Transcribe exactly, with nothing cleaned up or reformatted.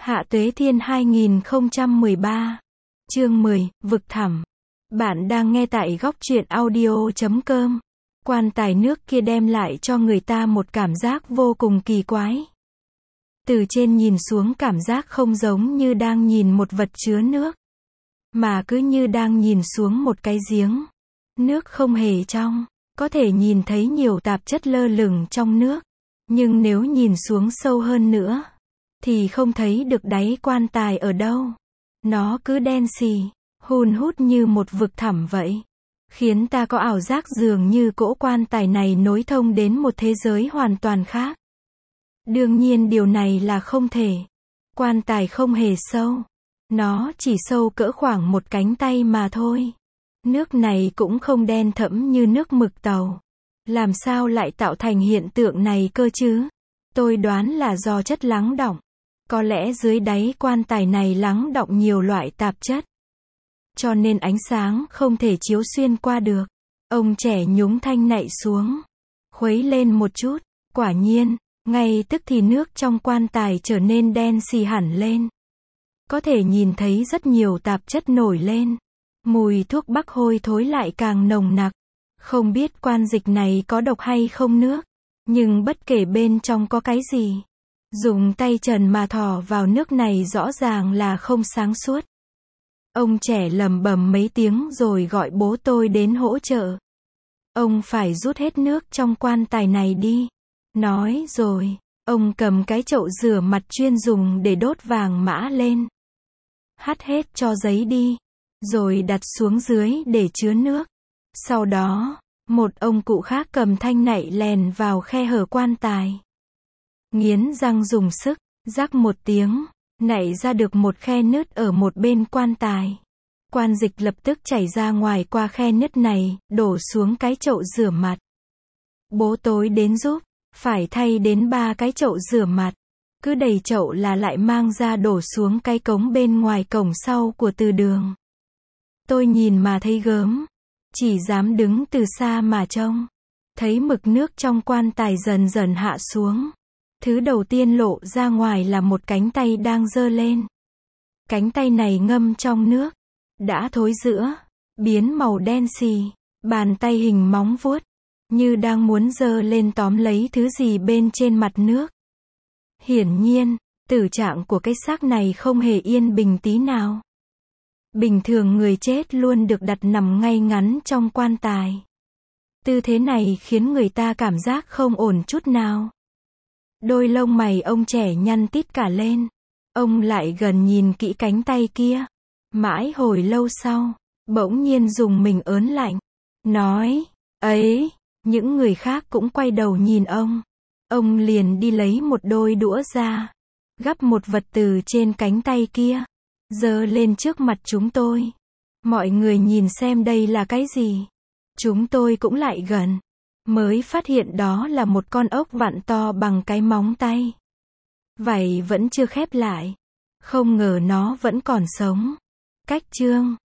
Hạ Tuế Thiên hai nghìn không trăm mười ba. Chương mười, vực thẳm. Bạn đang nghe tại góc truyện audio chấm com. Quan tài nước kia đem lại cho người ta một cảm giác vô cùng kỳ quái. Từ trên nhìn xuống cảm giác không giống như đang nhìn một vật chứa nước, mà cứ như đang nhìn xuống một cái giếng. Nước không hề trong, có thể nhìn thấy nhiều tạp chất lơ lửng trong nước. Nhưng nếu nhìn xuống sâu hơn nữa, thì không thấy được đáy quan tài ở đâu. Nó cứ đen xì, hun hút như một vực thẳm vậy. Khiến ta có ảo giác dường như cỗ quan tài này nối thông đến một thế giới hoàn toàn khác. Đương nhiên điều này là không thể. Quan tài không hề sâu. Nó chỉ sâu cỡ khoảng một cánh tay mà thôi. Nước này cũng không đen thẫm như nước mực tàu. Làm sao lại tạo thành hiện tượng này cơ chứ? Tôi đoán là do chất lắng đọng. Có lẽ dưới đáy quan tài này lắng đọng nhiều loại tạp chất, cho nên ánh sáng không thể chiếu xuyên qua được. Ông trẻ nhúng thanh nạy xuống, khuấy lên một chút. Quả nhiên, ngay tức thì nước trong quan tài trở nên đen xì hẳn lên. Có thể nhìn thấy rất nhiều tạp chất nổi lên. Mùi thuốc bắc hôi thối lại càng nồng nặc. Không biết quan dịch này có độc hay không nước. Nhưng bất kể bên trong có cái gì, dùng tay trần mà thò vào nước này rõ ràng là không sáng suốt. Ông trẻ lẩm bẩm mấy tiếng rồi gọi bố tôi đến hỗ trợ. Ông phải rút hết nước trong quan tài này đi. Nói rồi, ông cầm cái chậu rửa mặt chuyên dùng để đốt vàng mã lên. Hắt hết cho giấy đi, rồi đặt xuống dưới để chứa nước. Sau đó, một ông cụ khác cầm thanh nạy lèn vào khe hở quan tài. Nghiến răng dùng sức, rắc một tiếng, nạy ra được một khe nứt ở một bên quan tài. Quan dịch lập tức chảy ra ngoài qua khe nứt này, đổ xuống cái chậu rửa mặt. Bố tối đến giúp, phải thay đến ba cái chậu rửa mặt. Cứ đầy chậu là lại mang ra đổ xuống cái cống bên ngoài cổng sau của từ đường. Tôi nhìn mà thấy gớm, chỉ dám đứng từ xa mà trông. Thấy mực nước trong quan tài dần dần hạ xuống. Thứ đầu tiên lộ ra ngoài là một cánh tay đang giơ lên. Cánh tay này ngâm trong nước, đã thối rữa, biến màu đen xì. Bàn tay hình móng vuốt, như đang muốn giơ lên tóm lấy thứ gì bên trên mặt nước. Hiển nhiên, tử trạng của cái xác này không hề yên bình tí nào. Bình thường người chết luôn được đặt nằm ngay ngắn trong quan tài. Tư thế này khiến người ta cảm giác không ổn chút nào. Đôi lông mày ông trẻ nhăn tít cả lên. Ông lại gần nhìn kỹ cánh tay kia. Mãi hồi lâu sau, bỗng nhiên dùng mình ớn lạnh. Nói, ấy, những người khác cũng quay đầu nhìn ông. Ông liền đi lấy một đôi đũa ra, gắp một vật từ trên cánh tay kia, giơ lên trước mặt chúng tôi. Mọi người nhìn xem đây là cái gì. Chúng tôi cũng lại gần, mới phát hiện đó là một con ốc vặn to bằng cái móng tay. Vảy vẫn chưa khép lại. Không ngờ nó vẫn còn sống. Cách chương